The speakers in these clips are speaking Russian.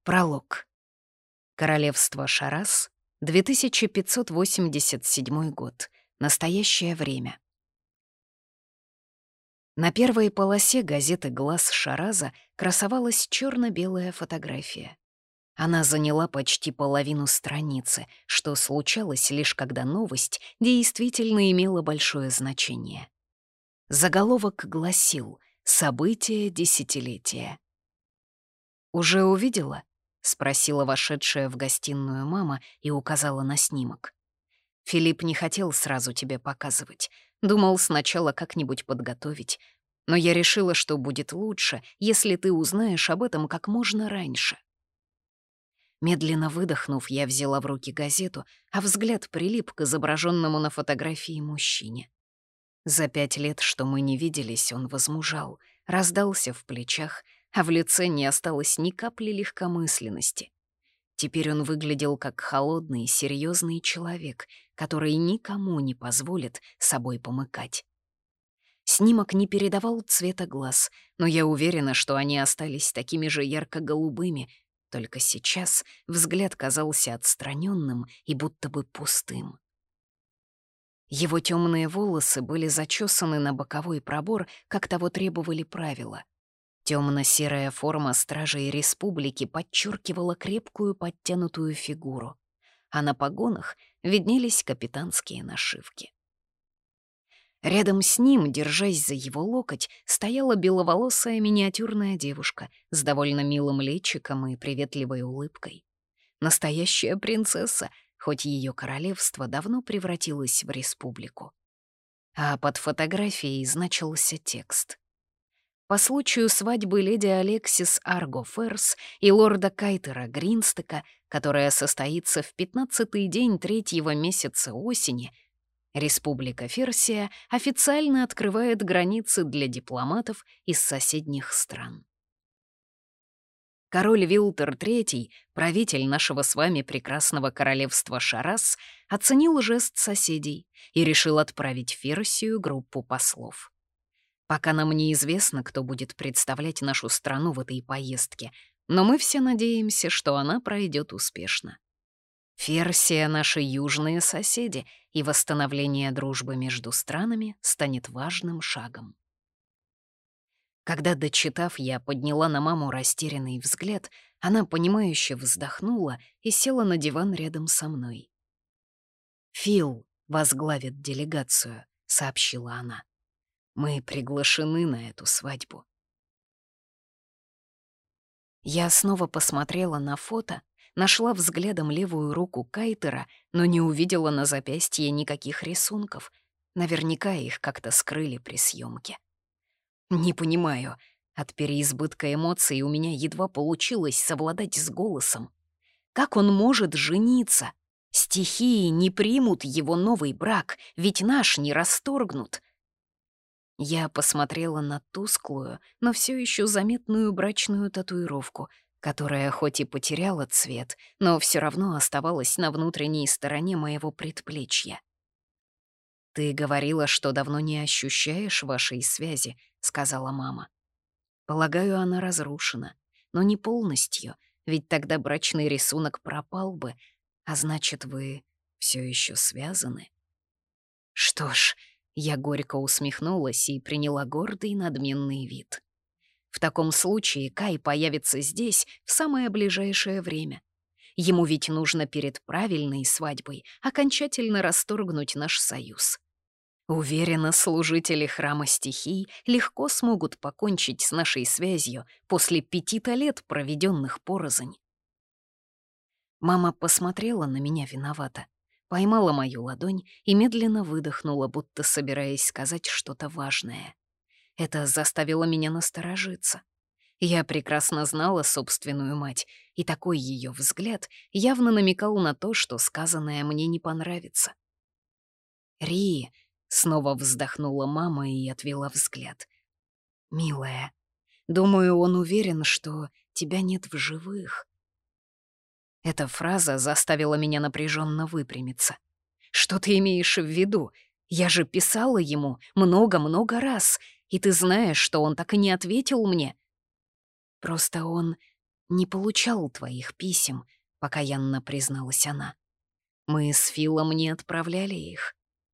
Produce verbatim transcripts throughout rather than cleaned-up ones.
Пролог. Королевство Шарас, две тысячи пятьсот восемьдесят седьмой год. Настоящее время. На первой полосе газеты «Глаз Шараза» красовалась черно-белая фотография. Она заняла почти половину страницы, что случалось лишь когда новость действительно имела большое значение. Заголовок гласил «События десятилетия». «Уже увидела?» — спросила вошедшая в гостиную мама и указала на снимок. «Филипп не хотел сразу тебе показывать. Думал сначала как-нибудь подготовить. Но я решила, что будет лучше, если ты узнаешь об этом как можно раньше». Медленно выдохнув, я взяла в руки газету, а взгляд прилип к изображенному на фотографии мужчине. За пять лет, что мы не виделись, он возмужал, раздался в плечах, а в лице не осталось ни капли легкомысленности. Теперь он выглядел как холодный, серьезный человек, который никому не позволит собой помыкать. Снимок не передавал цвета глаз, но я уверена, что они остались такими же ярко-голубыми, только сейчас взгляд казался отстраненным и будто бы пустым. Его темные волосы были зачесаны на боковой пробор, как того требовали правила. Темно-серая форма стражей республики подчеркивала крепкую подтянутую фигуру, а на погонах виднелись капитанские нашивки. Рядом с ним, держась за его локоть, стояла беловолосая миниатюрная девушка с довольно милым личиком и приветливой улыбкой. Настоящая принцесса, хоть ее королевство давно превратилось в республику. А под фотографией значился текст. По случаю свадьбы леди Алексис Арго Ферс и лорда Кайтера Гринстека, которая состоится в пятнадцатый день третьего месяца осени, Республика Ферсия официально открывает границы для дипломатов из соседних стран. Король Вилтер третий, правитель нашего с вами прекрасного королевства Шарас, оценил жест соседей и решил отправить в Ферсию группу послов. Пока нам неизвестно, кто будет представлять нашу страну в этой поездке, но мы все надеемся, что она пройдет успешно. Ферсия — наши южные соседи, и восстановление дружбы между странами станет важным шагом. Когда, дочитав, я подняла на маму растерянный взгляд, она, понимающе вздохнула и села на диван рядом со мной. «Фил возглавит делегацию», — сообщила она. «Мы приглашены на эту свадьбу». Я снова посмотрела на фото, нашла взглядом левую руку Кайтера, но не увидела на запястье никаких рисунков. Наверняка их как-то скрыли при съемке. Не понимаю, от переизбытка эмоций у меня едва получилось совладать с голосом. Как он может жениться? Стихии не примут его новый брак, ведь наш не расторгнут. Я посмотрела на тусклую, но все еще заметную брачную татуировку, которая хоть и потеряла цвет, но все равно оставалась на внутренней стороне моего предплечья. «Ты говорила, что давно не ощущаешь вашей связи», — сказала мама. «Полагаю, она разрушена, но не полностью, ведь тогда брачный рисунок пропал бы, а значит, вы все еще связаны». «Что ж», — я горько усмехнулась и приняла гордый надменный вид. «В таком случае Кай появится здесь в самое ближайшее время. Ему ведь нужно перед правильной свадьбой окончательно расторгнуть наш союз. Уверена, служители храма стихий легко смогут покончить с нашей связью после пяти-то лет, проведенных порознь». Мама посмотрела на меня виновато, поймала мою ладонь и медленно выдохнула, будто собираясь сказать что-то важное. Это заставило меня насторожиться. Я прекрасно знала собственную мать, и такой ее взгляд явно намекал на то, что сказанное мне не понравится. «Ри», — снова вздохнула мама и отвела взгляд. «Милая, думаю, он уверен, что тебя нет в живых». Эта фраза заставила меня напряженно выпрямиться. «Что ты имеешь в виду? Я же писала ему много-много раз, и ты знаешь, что он так и не ответил мне». «Просто он «Не получал твоих писем», — покаянно призналась она. «Мы с Филом не отправляли их».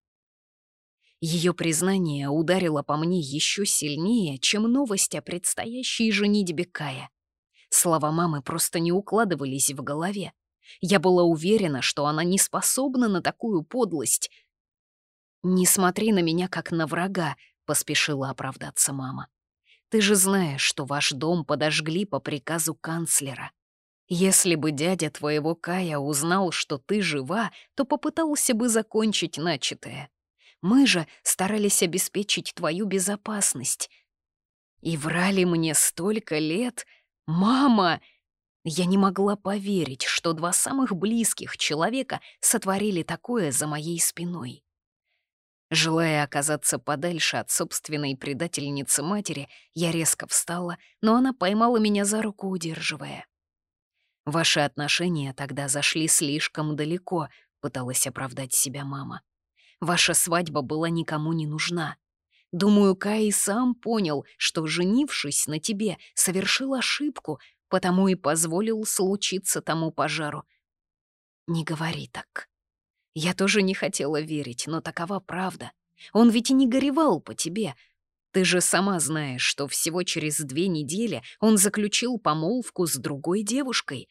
Ее признание ударило по мне еще сильнее, чем новость о предстоящей женитьбе Кая. Слова мамы просто не укладывались в голове. Я была уверена, что она не способна на такую подлость. «Не смотри на меня, как на врага», — поспешила оправдаться мама. «Ты же знаешь, что ваш дом подожгли по приказу канцлера. Если бы дядя твоего Кая узнал, что ты жива, то попытался бы закончить начатое. Мы же старались обеспечить твою безопасность. И врали мне столько лет. Мама!» Я не могла поверить, что два самых близких человека сотворили такое за моей спиной. Желая оказаться подальше от собственной предательницы матери, я резко встала, но она поймала меня за руку, удерживая. «Ваши отношения тогда зашли слишком далеко», — пыталась оправдать себя мама. «Ваша свадьба была никому не нужна. Думаю, Кай сам понял, что, женившись на тебе, совершил ошибку, потому и позволил случиться тому пожару». «Не говори так. Я тоже не хотела верить, но такова правда. Он ведь и не горевал по тебе. Ты же сама знаешь, что всего через две недели он заключил помолвку с другой девушкой».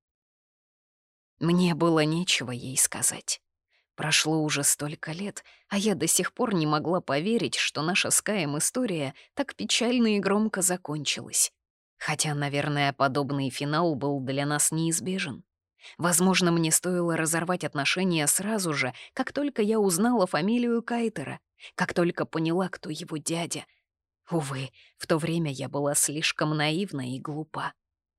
Мне было нечего ей сказать. Прошло уже столько лет, а я до сих пор не могла поверить, что наша с Каем история так печально и громко закончилась. Хотя, наверное, подобный финал был для нас неизбежен. Возможно, мне стоило разорвать отношения сразу же, как только я узнала фамилию Кайтера, как только поняла, кто его дядя. Увы, в то время я была слишком наивна и глупа.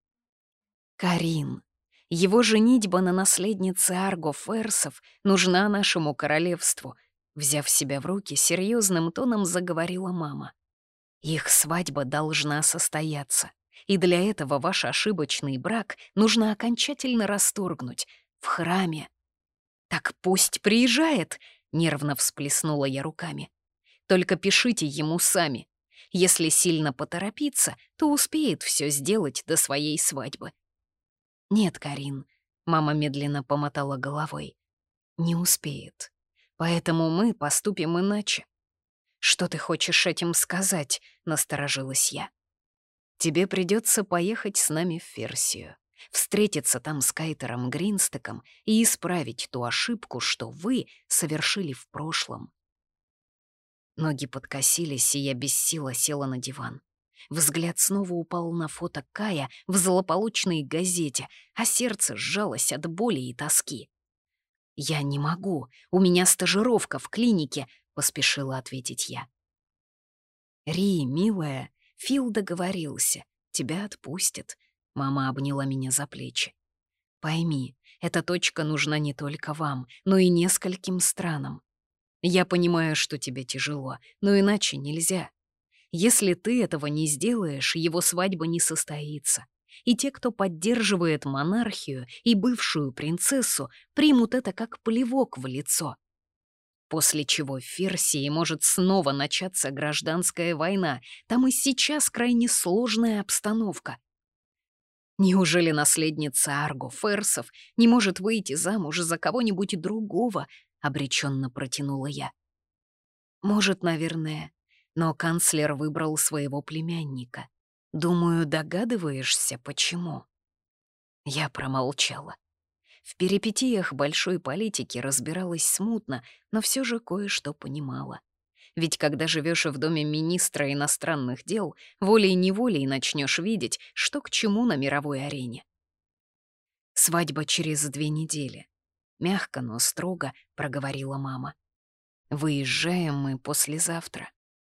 Карин. Его женитьба на наследнице Арго Ферсов нужна нашему королевству. Взяв себя в руки, серьезным тоном заговорила мама. Их свадьба должна состояться. И для этого ваш ошибочный брак нужно окончательно расторгнуть в храме. «Так пусть приезжает», — нервно всплеснула я руками. «Только пишите ему сами. Если сильно поторопиться, то успеет все сделать до своей свадьбы». «Нет, Карин», — мама медленно помотала головой, — «не успеет. Поэтому мы поступим иначе». «Что ты хочешь этим сказать?» — насторожилась я. «Тебе придется поехать с нами в Ферсию, встретиться там с Кайтером Гринстеком и исправить ту ошибку, что вы совершили в прошлом». Ноги подкосились, и я без сил села на диван. Взгляд снова упал на фото Кая в злополучной газете, а сердце сжалось от боли и тоски. «Я не могу, у меня стажировка в клинике», — поспешила ответить я. «Ри, милая, Фил договорился, тебя отпустят», — мама обняла меня за плечи. «Пойми, эта точка нужна не только вам, но и нескольким странам. Я понимаю, что тебе тяжело, но иначе нельзя. Если ты этого не сделаешь, его свадьба не состоится. И те, кто поддерживает монархию и бывшую принцессу, примут это как плевок в лицо. После чего в Ферсии может снова начаться гражданская война. Там и сейчас крайне сложная обстановка. Неужели наследница Арго Ферсов не может выйти замуж за кого-нибудь другого?» — обреченно протянула я. «Может, наверное, но канцлер выбрал своего племянника. Думаю, догадываешься, почему?» Я промолчала. В перипетиях большой политики разбиралась смутно, но все же кое-что понимала. Ведь когда живешь в доме министра иностранных дел, волей-неволей начнешь видеть, что к чему на мировой арене. «Свадьба через две недели», — мягко, но строго проговорила мама. «Выезжаем мы послезавтра».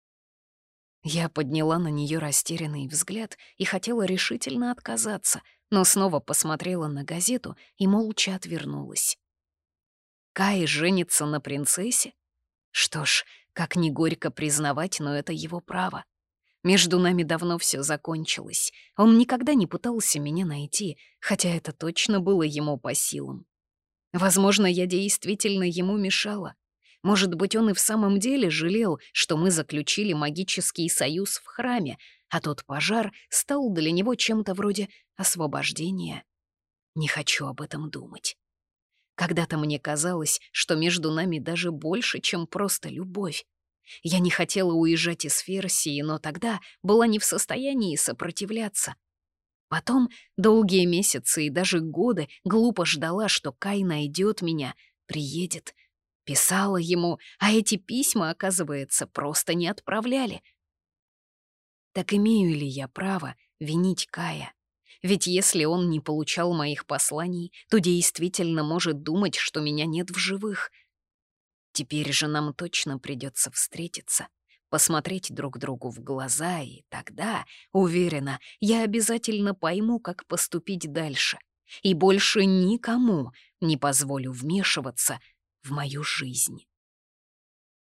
Я подняла на нее растерянный взгляд и хотела решительно отказаться, но снова посмотрела на газету и молча отвернулась. Кай женится на принцессе? Что ж, как ни горько признавать, но это его право. Между нами давно все закончилось. Он никогда не пытался меня найти, хотя это точно было ему по силам. Возможно, я действительно ему мешала. Может быть, он и в самом деле жалел, что мы заключили магический союз в храме, а тот пожар стал для него чем-то вроде освобождения. Не хочу об этом думать. Когда-то мне казалось, что между нами даже больше, чем просто любовь. Я не хотела уезжать из Ферсии, но тогда была не в состоянии сопротивляться. Потом долгие месяцы и даже годы глупо ждала, что Кай найдет меня, приедет. Писала ему, а эти письма, оказывается, просто не отправляли. Так имею ли я право винить Кая? Ведь если он не получал моих посланий, то действительно может думать, что меня нет в живых. Теперь же нам точно придется встретиться, посмотреть друг другу в глаза, и тогда, уверена, я обязательно пойму, как поступить дальше. И больше никому не позволю вмешиваться в мою жизнь.